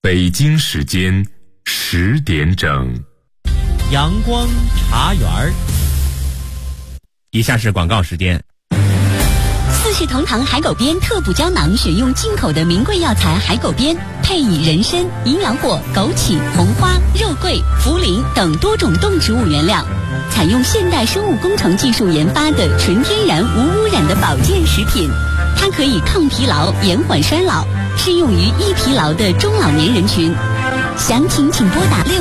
北京时间10点整， 阳光茶园儿。 以下是广告时间。 四世同堂海狗鞭特补胶囊，选用进口的名贵药材海狗鞭，配以人参、营养果、枸杞、红花、肉桂、茯苓等多种动植物原料，采用现代生物工程技术研发的纯天然无污染的保健食品。它可以抗疲劳、延缓衰老，适用于易疲劳的中老年人群。详情请拨打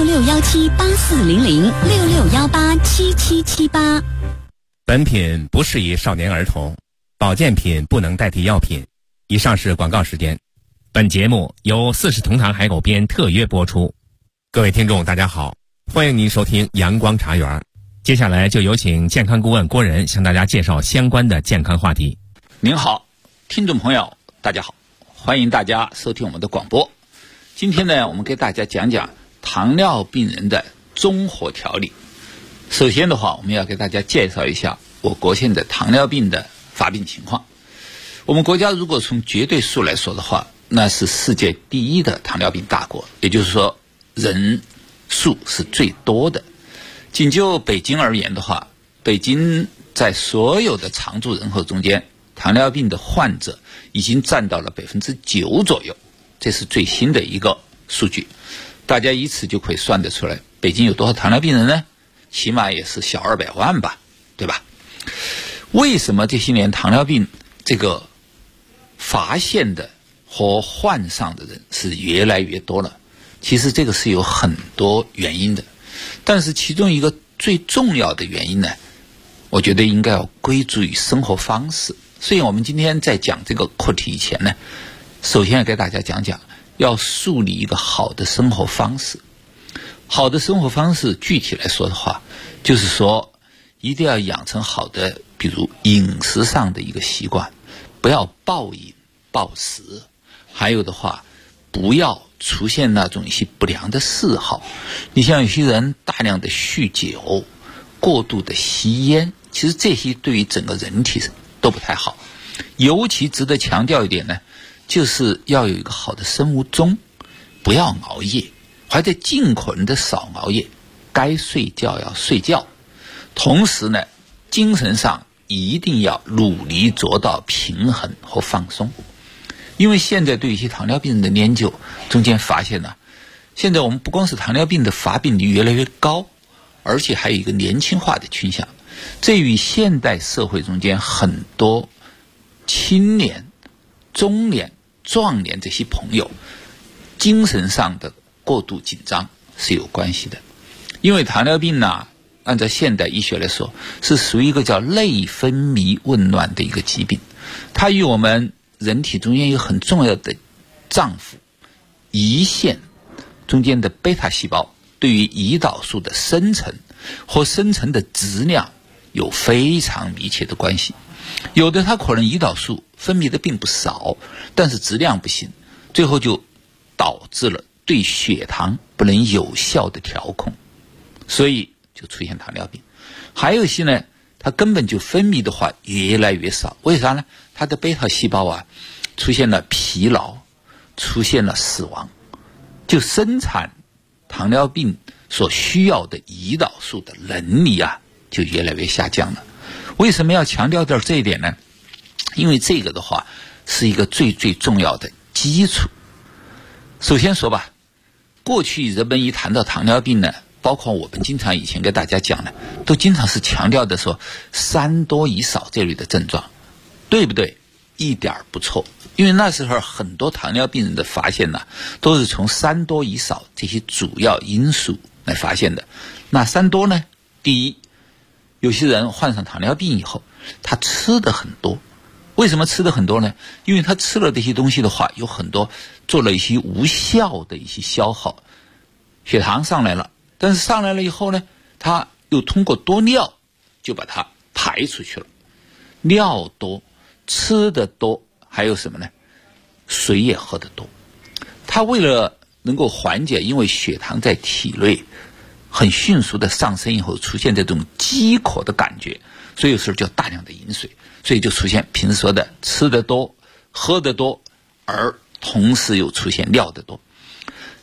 6617840066187778。 本品不适宜少年儿童，保健品不能代替药品。以上是广告时间。本节目由四世同堂海狗鞭特约播出。各位听众大家好，欢迎您收听阳光茶园。接下来就有请健康顾问郭仁向大家介绍相关的健康话题。 您好，听众朋友大家好，欢迎大家收听我们的广播。今天呢，我们给大家讲讲糖尿病人的综合调理。首先的话，我们要给大家介绍一下我国现在糖尿病的发病情况。我们国家如果从绝对数来说的话，那是世界第一的糖尿病大国，也就是说人数是最多的。仅就北京而言的话，北京在所有的常住人口中间，糖尿病的患者已经占到了9%左右，这是最新的一个数据。大家以此就可以算得出来，北京有多少糖尿病人呢？起码也是小200万吧，对吧？为什么这些年糖尿病这个发现的和患上的人是越来越多了？其实这个是有很多原因的，但是其中一个最重要的原因呢，我觉得应该要归诸于生活方式。所以我们今天在讲这个课题以前呢，首先要给大家讲讲要树立一个好的生活方式。好的生活方式具体来说的话，就是说一定要养成好的比如饮食上的一个习惯，不要暴饮暴食，还有的话不要出现那种一些不良的嗜好。你像有些人大量的酗酒，过度的吸烟，其实这些对于整个人体都不太好。尤其值得强调一点呢，就是要有一个好的生物钟，不要熬夜，还得尽可能的少熬夜，该睡觉要睡觉。同时呢，精神上一定要努力做到平衡和放松。因为现在对一些糖尿病人的研究中间发现呢，现在我们不光是糖尿病的发病率越来越高，而且还有一个年轻化的倾向。这与现代社会中间很多青年、中年、壮年这些朋友精神上的过度紧张是有关系的。因为糖尿病呢，按照现代医学来说，是属于一个叫内分泌紊乱的一个疾病。它与我们人体中间有很重要的脏腑、胰腺中间的贝塔细胞对于胰岛素的生成和生成的质量有非常密切的关系。有的它可能胰岛素分泌的并不少，但是质量不行，最后就导致了对血糖不能有效的调控，所以就出现糖尿病。还有一些呢，它根本就分泌的话越来越少，为啥呢？它的贝塔细胞啊出现了疲劳，出现了死亡，就生产糖尿病所需要的胰岛素的能力啊就越来越下降了。为什么要强调这一点呢？因为这个的话是一个最重要的基础。首先说吧，过去人们一谈到糖尿病呢，包括我们经常以前跟大家讲的，都经常是强调的说3多1少这类的症状，对不对？一点不错。因为那时候很多糖尿病人的发现呢，都是从3多1少这些主要因素来发现的。那3多呢？第一，有些人患上糖尿病以后，他吃的很多。为什么吃的很多呢？因为他吃了这些东西的话，有很多做了一些无效的一些消耗，血糖上来了，但是上来了以后呢，他又通过多尿就把它排出去了。尿多，吃的多，还有什么呢？水也喝得多。他为了能够缓解因为血糖在体内很迅速的上升以后出现这种饥渴的感觉，所以有时候就大量的饮水，所以就出现平时说的吃得多喝得多，而同时又出现尿得多。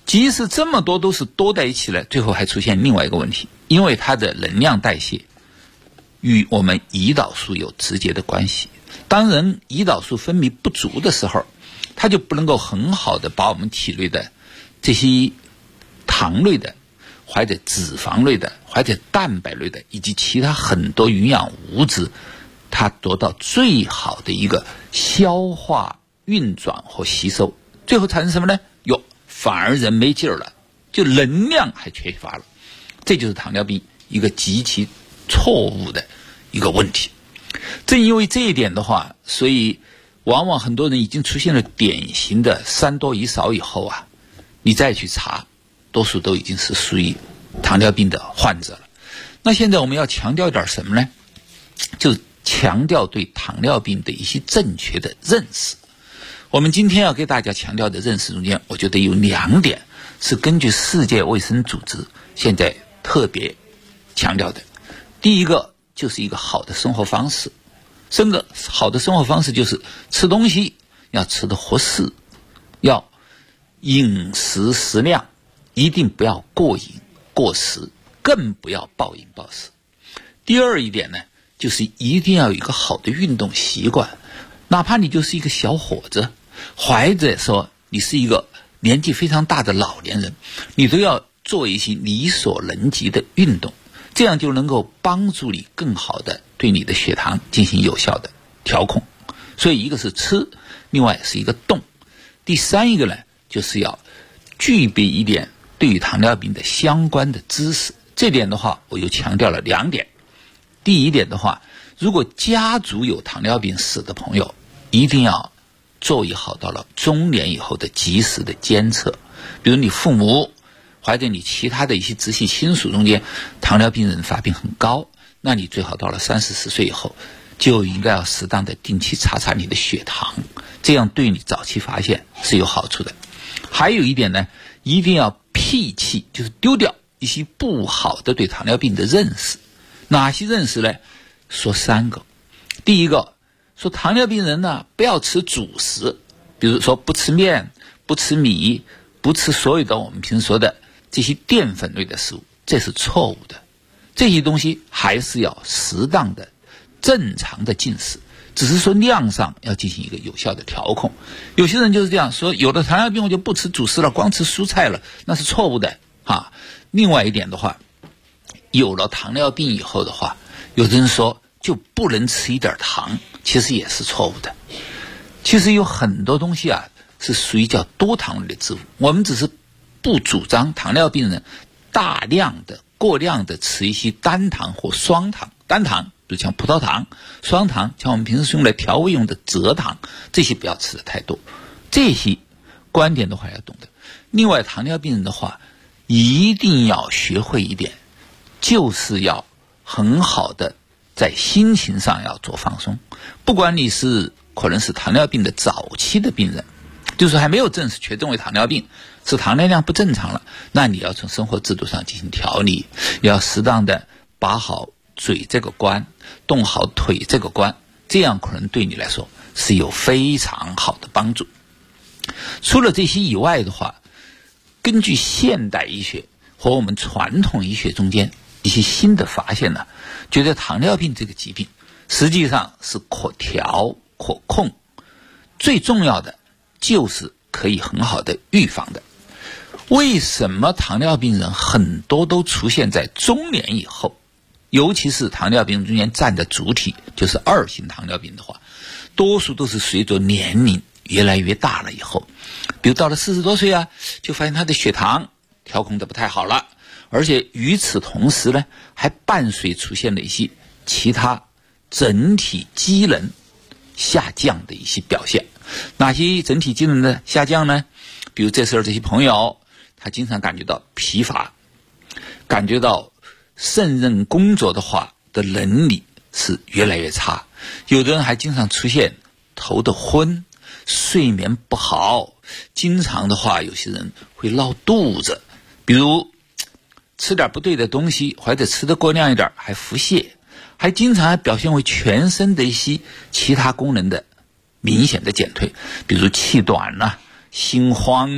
即使这么多都是多在一起了，最后还出现另外一个问题，因为它的能量代谢与我们胰岛素有直接的关系。当人胰岛素分泌不足的时候，它就不能够很好的把我们体内的这些糖类的或者脂肪类的或者蛋白类的以及其他很多营养物质，它得到最好的一个消化运转和吸收，最后产生什么呢？反而人没劲儿了，就能量还缺乏了。这就是糖尿病一个极其错误的一个问题。正因为这一点的话，所以往往很多人已经出现了典型的3多1少以后啊，你再去查，多数都已经是属于糖尿病的患者了。那现在我们要强调一点什么呢？就强调对糖尿病的一些正确的认识。我们今天要给大家强调的认识中间，我觉得有2点是根据世界卫生组织现在特别强调的。第一个就是一个好的生活方式，好的生活方式就是吃东西要吃得合适，要饮食适量，一定不要过饮过食，更不要暴饮暴食。第二一点呢，就是一定要有一个好的运动习惯，哪怕你就是一个小伙子，或者说你是一个年纪非常大的老年人，你都要做一些力所能及的运动，这样就能够帮助你更好的对你的血糖进行有效的调控。所以一个是吃，另外是一个动。第三一个呢，就是要具备一点对于糖尿病的相关的知识。这点的话我又强调了2点。第一点的话，如果家族有糖尿病史的朋友，一定要做好到了中年以后的及时的监测。比如你父母或者你其他的一些直系亲属中间糖尿病人发病很高，那你最好到了30、40岁以后就应该要适当的定期查查你的血糖，这样对你早期发现是有好处的。还有一点呢，一定要摒弃，就是丢掉一些不好的对糖尿病的认识。哪些认识呢？说3个。第一个，说糖尿病人呢不要吃主食，比如说不吃面、不吃米、不吃所有的我们平时说的这些淀粉类的食物，这是错误的。这些东西还是要适当的正常的进食，只是说量上要进行一个有效的调控。有些人就是这样说，有了糖尿病我就不吃主食了，光吃蔬菜了，那是错误的啊。另外一点的话，有了糖尿病以后的话，有的人说就不能吃一点糖，其实也是错误的。其实有很多东西啊是属于叫多糖类的植物，我们只是不主张糖尿病人大量的过量的吃一些单糖或双糖。单糖比如像葡萄糖，双糖像我们平时用来调味用的蔗糖，这些不要吃的太多。这些观点的话要懂得。另外糖尿病人的话一定要学会一点，就是要很好的在心情上要做放松。不管你是可能是糖尿病的早期的病人，就是还没有正式确诊为糖尿病，是糖尿量不正常了，那你要从生活制度上进行调理，要适当的把好嘴这个关，动好腿这个关，这样可能对你来说是有非常好的帮助。除了这些以外的话，根据现代医学和我们传统医学中间一些新的发现呢，觉得糖尿病这个疾病实际上是可调可控，最重要的就是可以很好的预防的。为什么糖尿病人很多都出现在中年以后，尤其是糖尿病中间占的主体就是2型糖尿病的话，多数都是随着年龄越来越大了以后，比如到了40多岁啊，就发现他的血糖调控的不太好了，而且与此同时呢，还伴随出现了一些其他整体机能下降的一些表现。哪些整体机能的下降呢？比如这时候这些朋友他经常感觉到疲乏，感觉到胜任工作的话的能力是越来越差，有的人还经常出现头的昏，睡眠不好，经常的话有些人会闹肚子，比如吃点不对的东西，或者吃的过量一点还腹泻，还经常表现为全身的一些其他功能的明显的减退，比如气短了、心慌了、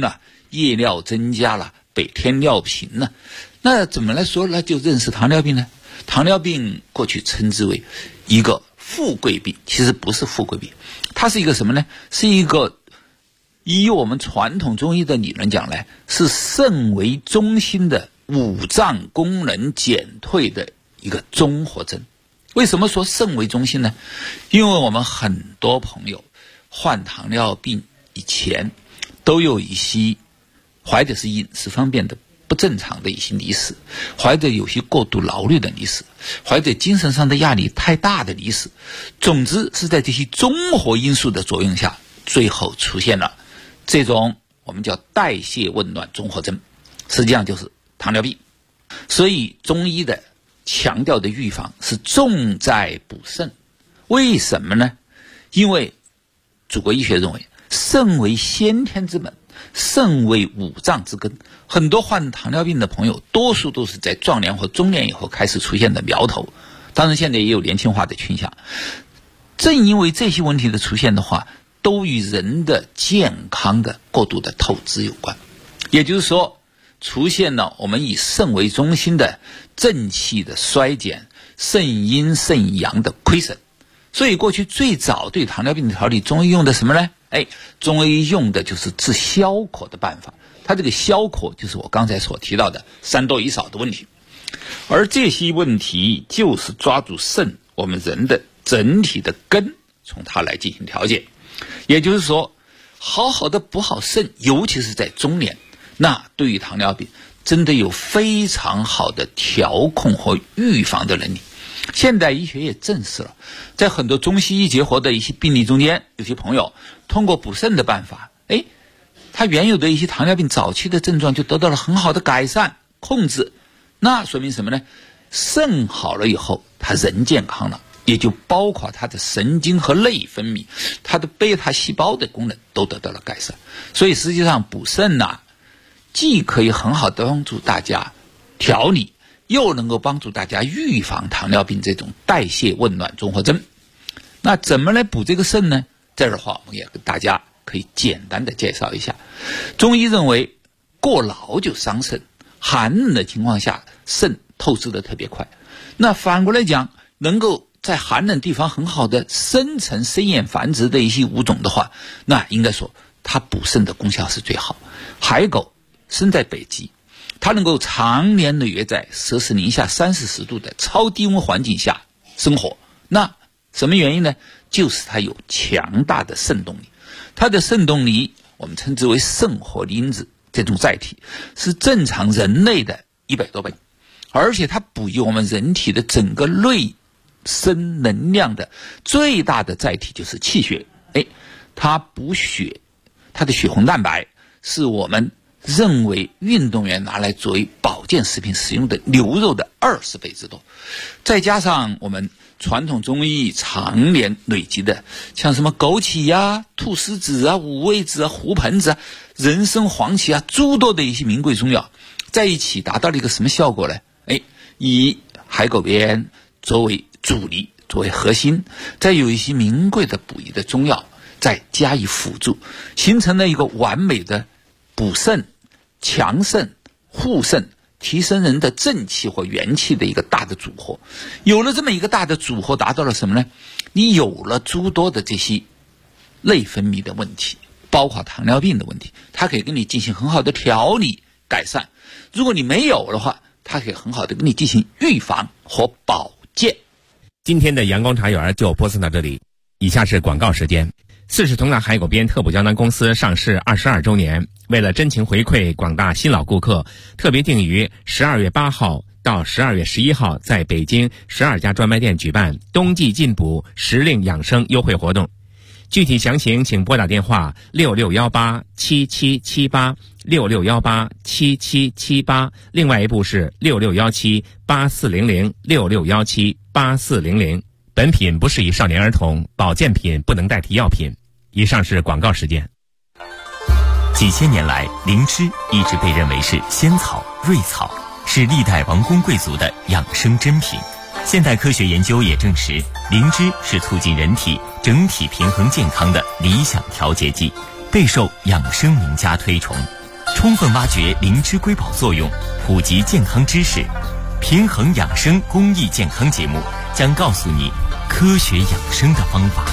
夜尿增加了，白天尿频呢。那怎么来说呢？就认识糖尿病呢？糖尿病过去称之为一个富贵病，其实不是富贵病，它是一个什么呢？是一个以我们传统中医的理论讲来，是肾为中心的五脏功能减退的一个综合征。为什么说肾为中心呢？因为我们很多朋友患糖尿病以前都有一些或者是饮食方面的不正常的一些历史，或者有些过度劳累的历史，或者精神上的压力太大的历史。总之是在这些综合因素的作用下，最后出现了这种我们叫代谢紊乱综合征，实际上就是糖尿病。所以中医的强调的预防是重在补肾。为什么呢？因为祖国医学认为肾为先天之本，肾为五脏之根。很多患糖尿病的朋友多数都是在壮年或中年以后开始出现的苗头，当然现在也有年轻化的倾向。正因为这些问题的出现的话，都与人的健康的过度的透支有关。也就是说，出现了我们以肾为中心的正气的衰减，肾阴肾阳的亏损。所以过去最早对糖尿病的调理，中医用的什么呢？中医用的就是治消渴的办法。它这个消渴就是我刚才所提到的3多1少的问题，而这些问题就是抓住肾我们人的整体的根，从它来进行调节。也就是说，好好的补好肾，尤其是在中年，那对于糖尿病真的有非常好的调控和预防的能力。现代医学也证实了，在很多中西医结合的一些病例中间，有些朋友通过补肾的办法，他原有的一些糖尿病早期的症状就得到了很好的改善控制。那说明什么呢？肾好了以后，他人健康了，也就包括他的神经和内分泌，他的贝塔细胞的功能都得到了改善。所以实际上补肾既可以很好的帮助大家调理，又能够帮助大家预防糖尿病这种代谢紊乱综合征。那怎么来补这个肾呢？这儿的话我们也跟大家可以简单的介绍一下。中医认为过劳就伤肾，寒冷的情况下肾透支的特别快。那反过来讲，能够在寒冷地方很好的生成生厌繁殖的一些物种的话，那应该说它补肾的功效是最好。海狗生在北极，它能够常年累月在摄氏零下30-40度的超低温环境下生活。那什么原因呢？就是它有强大的肾动力。它的肾动力我们称之为肾活因子，这种载体是正常人类的100多倍，而且它补益我们人体的整个内生能量的最大的载体就是气血。它补血，它的血红蛋白是我们认为运动员拿来作为保健食品使用的牛肉的20倍之多。再加上我们传统中医常年累积的像什么枸杞菟丝子五味子胡盆子人参黄芪诸多的一些名贵中药在一起，达到了一个什么效果呢？以海狗鞭作为主力，作为核心，再有一些名贵的补益的中药再加以辅助，形成了一个完美的补肾、强肾、护肾、提升人的正气或元气的一个大的组合。有了这么一个大的组合，达到了什么呢？你有了诸多的这些内分泌的问题，包括糖尿病的问题，它可以跟你进行很好的调理改善。如果你没有的话，它可以很好的跟你进行预防和保健。 今天的阳光茶园就播送到这里，以下是广告时间。40同堂海狗鞭特补胶囊公司上市22周年，为了真情回馈广大新老顾客，特别定于12月8号到12月11号在北京12家专卖店举办冬季进补时令养生优惠活动。具体详情请拨打电话66187778 66187778，另外一部是66178400 66178400。本品不适宜少年儿童，保健品不能代替药品。以上是广告时间。 几千年来，灵芝一直被认为是仙草、瑞草，是历代王公贵族的养生珍品。现代科学研究也证实，灵芝是促进人体整体平衡健康的理想调节剂，备受养生名家推崇。 充分挖掘灵芝瑰宝作用，普及健康知识。平衡养生公益健康节目将告诉你科学养生的方法。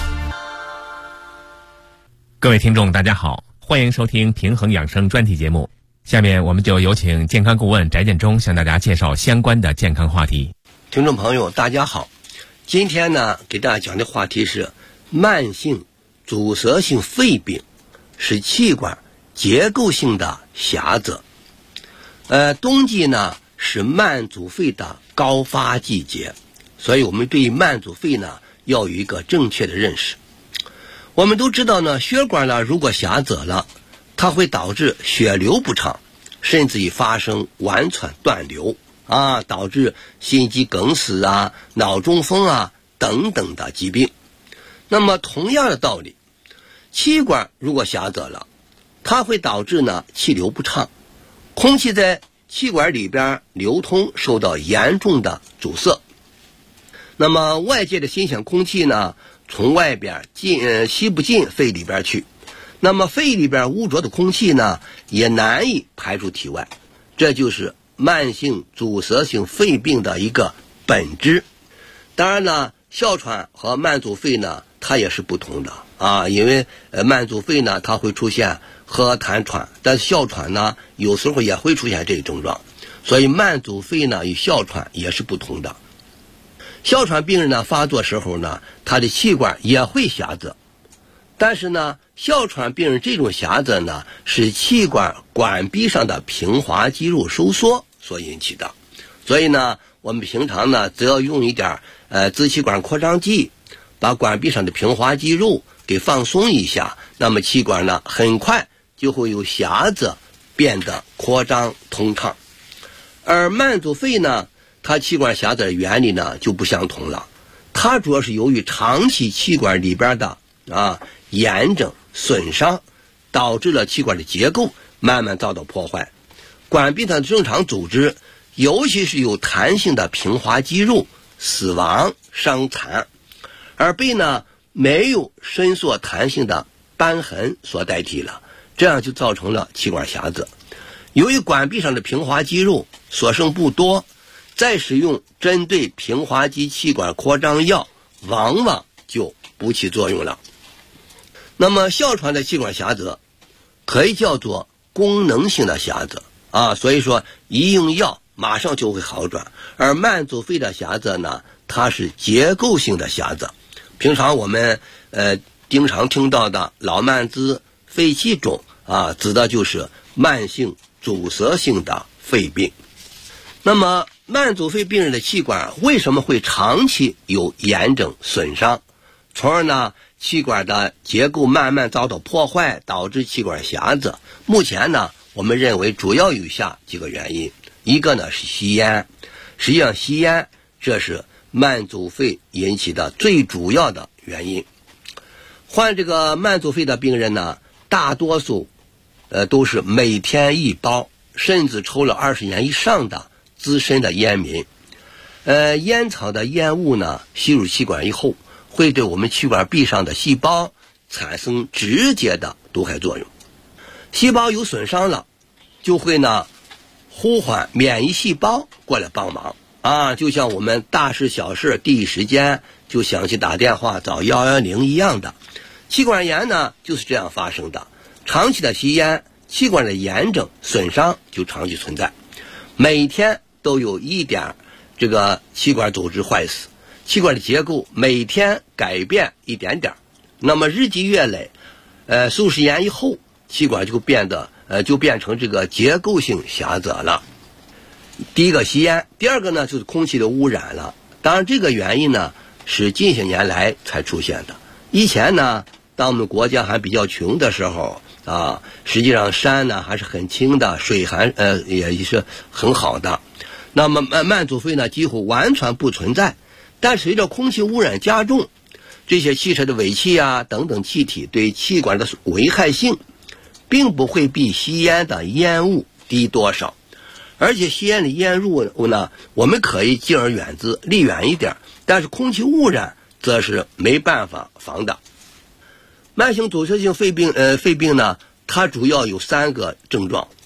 各位听众大家好，欢迎收听平衡养生专题节目。下面我们就有请健康顾问翟建中向大家介绍相关的健康话题。 听众朋友大家好，今天呢给大家讲的话题是慢性阻塞性肺病是气管结构性的狭窄。冬季呢是慢阻肺的高发季节，所以我们对于慢阻肺呢要有一个正确的认识。我们都知道呢，血管呢如果狭窄了，它会导致血流不畅，甚至于发生哮喘断流导致心肌梗死脑中风等等的疾病。那么同样的道理，气管如果狭窄了，它会导致呢气流不畅，空气在气管里边流通受到严重的阻塞。那么外界的新鲜空气呢从外边吸不进肺里边去，那么肺里边污浊的空气呢也难以排出体外，这就是慢性阻塞性肺病的一个本质。当然了，哮喘和慢阻肺呢它也是不同的因为慢阻肺呢它会出现喝痰喘，但是哮喘呢有时候也会出现这个症状，所以慢阻肺呢与哮喘也是不同的。哮喘病人呢发作时候呢，他的气管也会狭窄，但是呢哮喘病人这种狭窄呢是气管管壁上的平滑肌肉收缩所引起的。所以呢我们平常呢只要用一点支气管扩张剂，把管壁上的平滑肌肉给放松一下，那么气管呢很快就会由狭窄变得扩张通畅。而慢阻肺呢，它气管狭窄的原理呢就不相同了，它主要是由于长期气管里边的炎症损伤，导致了气管的结构慢慢遭到破坏，管壁上的正常组织，尤其是有弹性的平滑肌肉死亡伤残，而被呢没有伸缩弹性的瘢痕所代替了，这样就造成了气管狭窄。由于管壁上的平滑肌肉所剩不多，再使用针对平滑肌气管扩张药往往就不起作用了。那么哮喘的气管狭窄可以叫做功能性的狭窄所以说一用药马上就会好转。而慢阻肺的狭窄呢，它是结构性的狭窄。平常我们经常听到的老慢支、肺气肿指的就是慢性阻塞性的肺病。那么慢阻肺病人的气管为什么会长期有炎症损伤，从而呢气管的结构慢慢遭到破坏，导致气管狭窄？目前呢我们认为主要有以下几个原因。一个呢是吸烟，实际上吸烟这是慢阻肺引起的最主要的原因。患这个慢阻肺的病人呢，大多数都是每天一包，甚至抽了20年以上的资深的烟民。烟草的烟雾呢吸入气管以后，会对我们气管壁上的细胞产生直接的毒害作用。细胞有损伤了，就会呢呼唤免疫细胞过来帮忙就像我们大事小事第一时间就想去打电话找110一样的。气管炎呢就是这样发生的。长期的吸烟，气管的炎症损伤就长期存在，每天都有一点这个气管组织坏死，气管的结构每天改变一点点，那么日积月累数十年以后，气管就变成这个结构性狭窄了。第一个吸烟，第二个呢就是空气的污染了。当然这个原因呢是近些年来才出现的。以前呢当我们国家还比较穷的时候实际上山呢还是很清的，水也是很好的。那么慢阻肺呢几乎完全不存在。但随着空气污染加重，这些汽车的尾气等等气体对气管的危害性并不会比吸烟的烟雾低多少。而且吸烟的烟雾呢，我们可以敬而远之，离远一点，但是空气污染则是没办法防的。慢性阻塞性肺病呢，它主要有3个症状。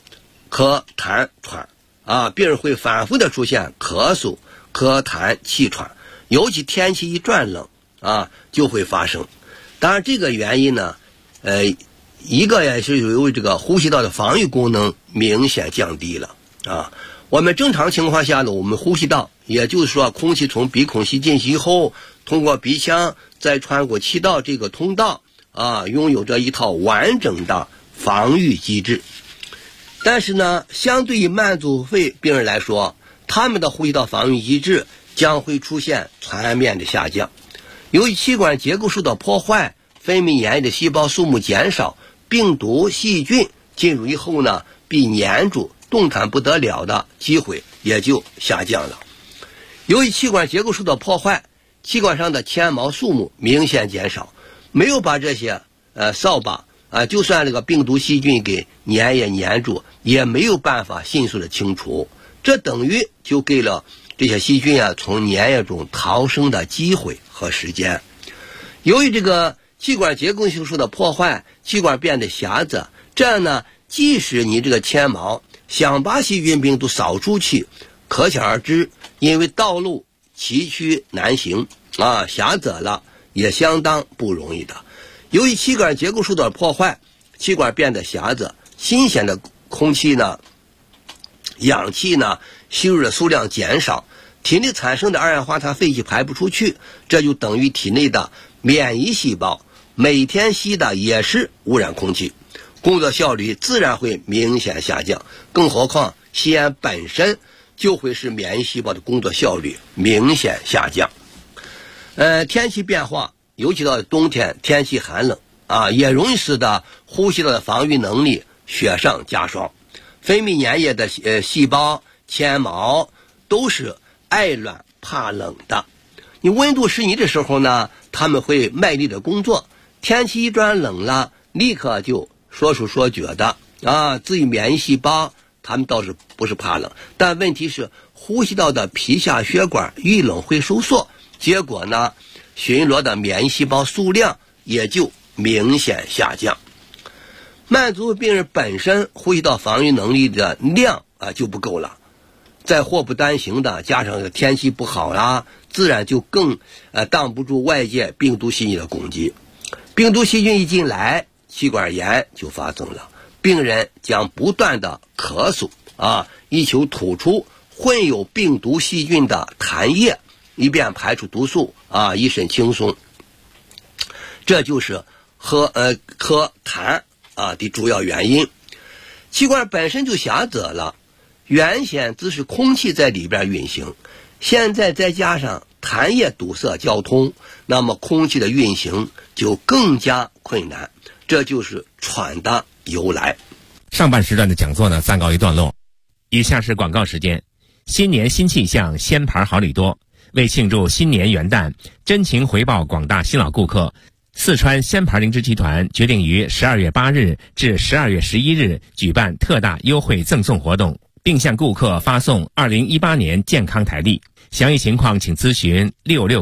咳痰喘病人会反复的出现咳嗽、咳痰、气喘，尤其天气一转冷就会发生。当然这个原因呢一个也是由于这个呼吸道的防御功能明显降低了我们正常情况下呢，我们呼吸道，也就是说空气从鼻孔吸进去后，通过鼻腔再穿过气道这个通道拥有着一套完整的防御机制。但是呢，相对于慢阻肺病人来说，他们的呼吸道防御机制将会出现全面的下降。由于气管结构受到破坏，分泌黏液的细胞数目减少，病毒细菌进入以后呢，被黏住动弹不得了的机会也就下降了。由于气管结构受到破坏，气管上的纤毛数目明显减少，没有把这些扫把就算这个病毒细菌给粘也粘住，也没有办法迅速的清除，这等于就给了这些细菌从粘液中逃生的机会和时间。由于这个气管结构性受到破坏，气管变得狭窄，这样呢，即使你这个纤毛想把细菌病毒扫出去，可想而知，因为道路崎岖难行狭窄了，也相当不容易的。由于气管结构受到破坏，气管变得狭窄，新鲜的空气呢、氧气呢吸入的数量减少，体内产生的二氧化碳废气排不出去，这就等于体内的免疫细胞每天吸的也是污染空气，工作效率自然会明显下降。更何况吸烟本身就会使免疫细胞的工作效率明显下降。天气变化，尤其到冬天天气寒冷也容易使得呼吸道的防御能力雪上加霜。分泌粘液的细胞、纤毛都是爱暖怕冷的。你温度适宜的时候呢，他们会卖力的工作，天气一转冷了，立刻就说出说觉的至于免疫细胞，他们倒是不是怕冷，但问题是呼吸道的皮下血管遇冷会收缩，结果呢，巡逻的免疫细胞数量也就明显下降。慢阻病人本身呼吸道防御能力的量就不够了，再祸不单行的加上天气不好啦，自然就更挡不住外界病毒细菌的攻击。病毒细菌一进来，气管炎就发生了，病人将不断的咳嗽以求吐出混有病毒细菌的痰液，以便排出毒素一身轻松。这就是咳痰的主要原因。气管本身就狭窄了，原先只是空气在里边运行，现在再加上痰液堵塞交通，那么空气的运行就更加困难，这就是喘的由来。 上半时段的讲座呢暂告一段落，以下是广告时间。新年新气象，鲜牌好礼多。为庆祝新年元旦，真情回报广大新老顾客，四川鲜牌灵芝集团决定于12月8日至12月11日举办特大优惠赠送活动，并向顾客发送2018年健康台历。详细情况请咨询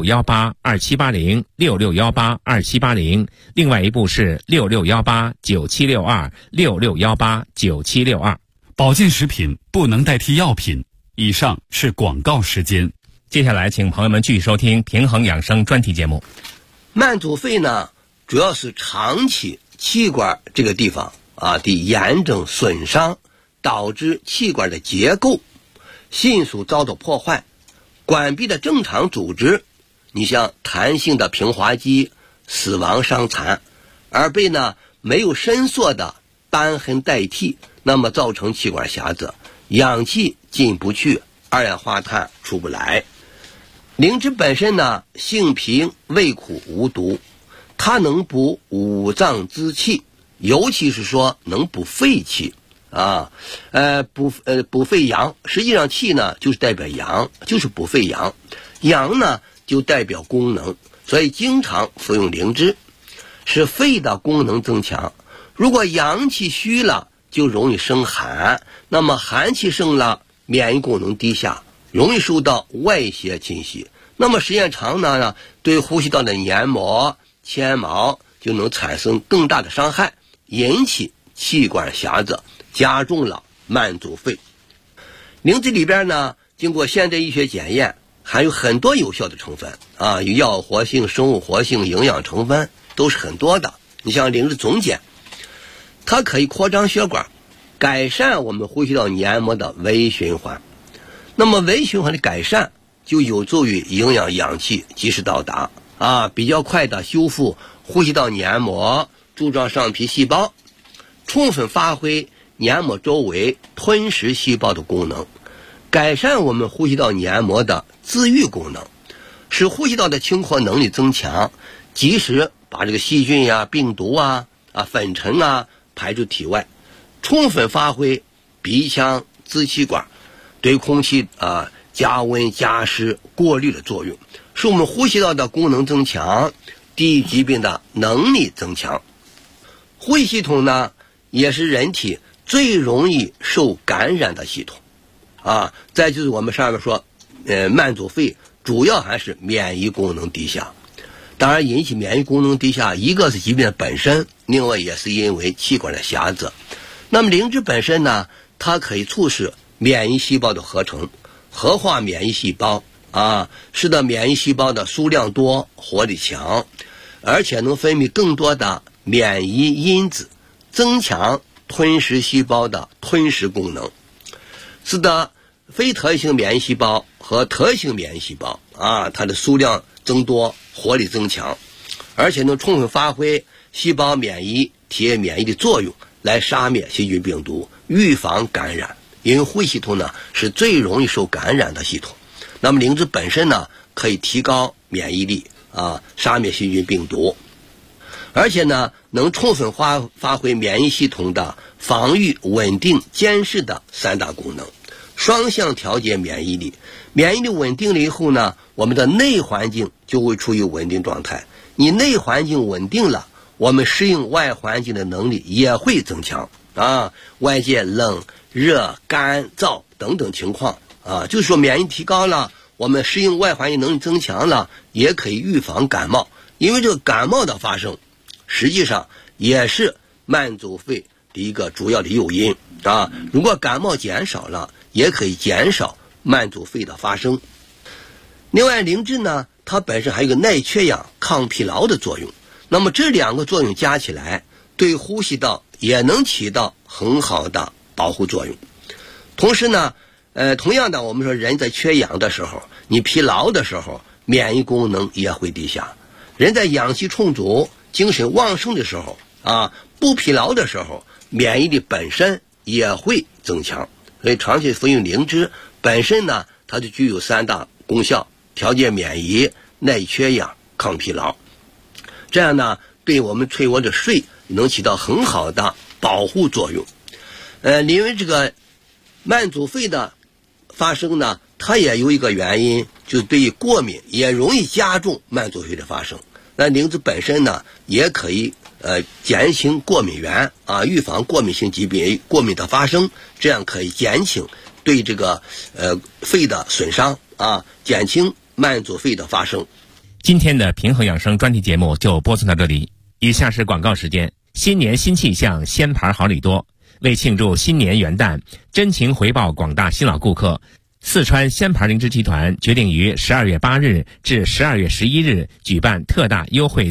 66182780 66182780，另外一部是66189762 66189762。 保健食品不能代替药品。以上是广告时间。 接下来请朋友们继续收听平衡养生专题节目。 慢阻肺呢，主要是长期气管这个地方的炎症损伤，导致气管的结构迅速遭到破坏，关闭的正常组织，你像弹性的平滑肌死亡伤残，而被没有伸缩的瘢痕代替，那么造成气管狭窄，氧气进不去，二氧化碳出不来。灵芝本身性平味苦无毒，它能补五脏之气，尤其是说能补肺气补肺阳。实际上气就是代表阳，就是补肺阳，阳就代表功能，所以经常服用灵芝，使肺的功能增强。如果阳气虚了，就容易生寒，那么寒气盛了，免疫功能低下，容易受到外邪侵袭，那么时间长呢，对呼吸道的黏膜、纤毛就能产生更大的伤害，引起气管狭窄，加重了慢阻肺。灵芝里边呢，经过现代医学检验，含有很多有效的成分啊，有药活性、生物活性、营养成分都是很多的。你像灵芝总碱，它可以扩张血管，改善我们呼吸道黏膜的微循环。那么微循环的改善就有助于营养氧气及时到达啊，比较快的修复呼吸道黏膜柱状上皮细胞，充分发挥黏膜周围吞食细胞的功能，改善我们呼吸道黏膜的自愈功能，使呼吸道的清扩能力增强，及时把这个细菌呀、病毒啊、粉尘啊排出体外，充分发挥鼻腔支气管对空气加温、加湿、过滤的作用，使我们呼吸道的功能增强，抵御疾病的能力增强。呼吸系统呢，也是人体最容易受感染的系统啊。再就是我们上面说，慢阻肺主要还是免疫功能低下。当然，引起免疫功能低下，一个是疾病的本身，另外也是因为气管的狭窄。那么灵芝本身呢，它可以促使免疫细胞的合成，活化免疫细胞啊，使得免疫细胞的数量多、活力强，而且能分泌更多的免疫因子，增强吞噬细胞的吞噬功能，使得非特异性免疫细胞和特异性免疫细胞啊，它的数量增多，活力增强，而且能充分发挥细胞免疫、体液免疫的作用，来杀灭细菌病毒，预防感染。因为呼吸系统呢是最容易受感染的系统，那么灵芝本身呢可以提高免疫力啊，杀灭细菌病毒，而且呢能充分发挥免疫系统的防御、稳定、监视的三大功能，双向调节免疫力。免疫力稳定了以后呢，我们的内环境就会处于稳定状态。你内环境稳定了，我们适应外环境的能力也会增强啊。外界冷、热、干、燥等等情况啊，就是说免疫提高了，我们适应外环境能力增强了，也可以预防感冒。因为这个感冒的发生，实际上也是慢阻肺的一个主要的诱因啊。如果感冒减少了，也可以减少慢阻肺的发生。另外，灵芝呢，它本身还有一个耐缺氧、抗疲劳的作用。那么这两个作用加起来，对呼吸道也能起到很好的保护作用。同时呢，同样的，我们说人在缺氧的时候，你疲劳的时候，免疫功能也会低下。人在氧气充足、精神旺盛的时候啊，不疲劳的时候，免疫力本身也会增强。所以长期服用灵芝本身呢，它就具有三大功效：调节免疫、耐缺氧、抗疲劳。这样呢，对我们睡卧的睡能起到很好的保护作用。因为这个慢阻肺的发生呢，它也有一个原因，就是对于过敏也容易加重慢阻肺的发生。那灵芝本身呢，也可以减轻过敏源啊，预防过敏性疾病、过敏的发生，这样可以减轻对这个肺的损伤啊，减轻慢阻肺的发生。 今天的平衡养生专题节目就播送到这里，以下是广告时间。新年新气象，鲜牌好礼多。为庆祝新年元旦，真情回报广大新老顾客，四川鲜牌灵芝集团决定于12月8日至12月11日举办特大优惠